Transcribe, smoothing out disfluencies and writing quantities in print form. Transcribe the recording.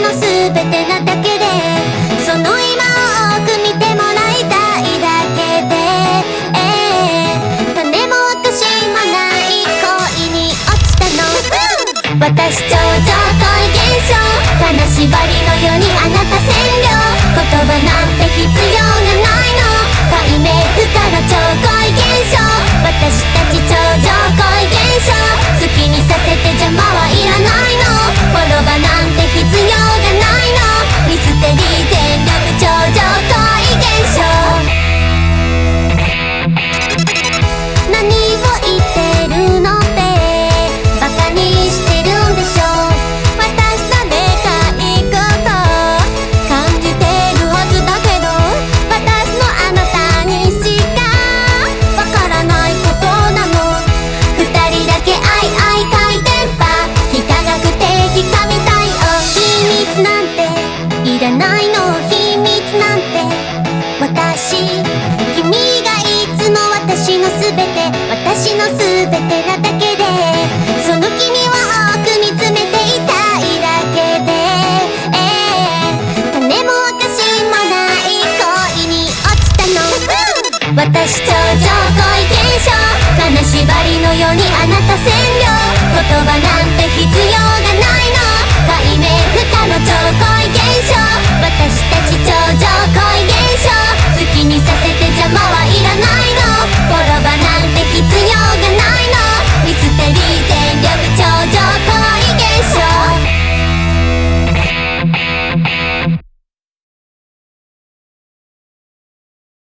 のすべてなだけで、その今を多く見てもらいたいだけで、種も落としもない恋に落ちたの、私超常恋現象、金縛りのようにあなた占領、言葉なんて必要がないの、解明不可の超恋現象、私たち超常恋現象、好きにさせて邪魔はいらないの、フォロバなんて必要がないの、ミステリー全力超常恋現象。何を言ってるのってバカにしてるんでしょ、私のでかいこと感じてるはずだけど、私のあなたにしかわからないことなの、二人だけ愛回電波、非科学的神対応、秘密なんていらないの、秘密なんて私、君がいつも私のすべて、私のすべてなだけ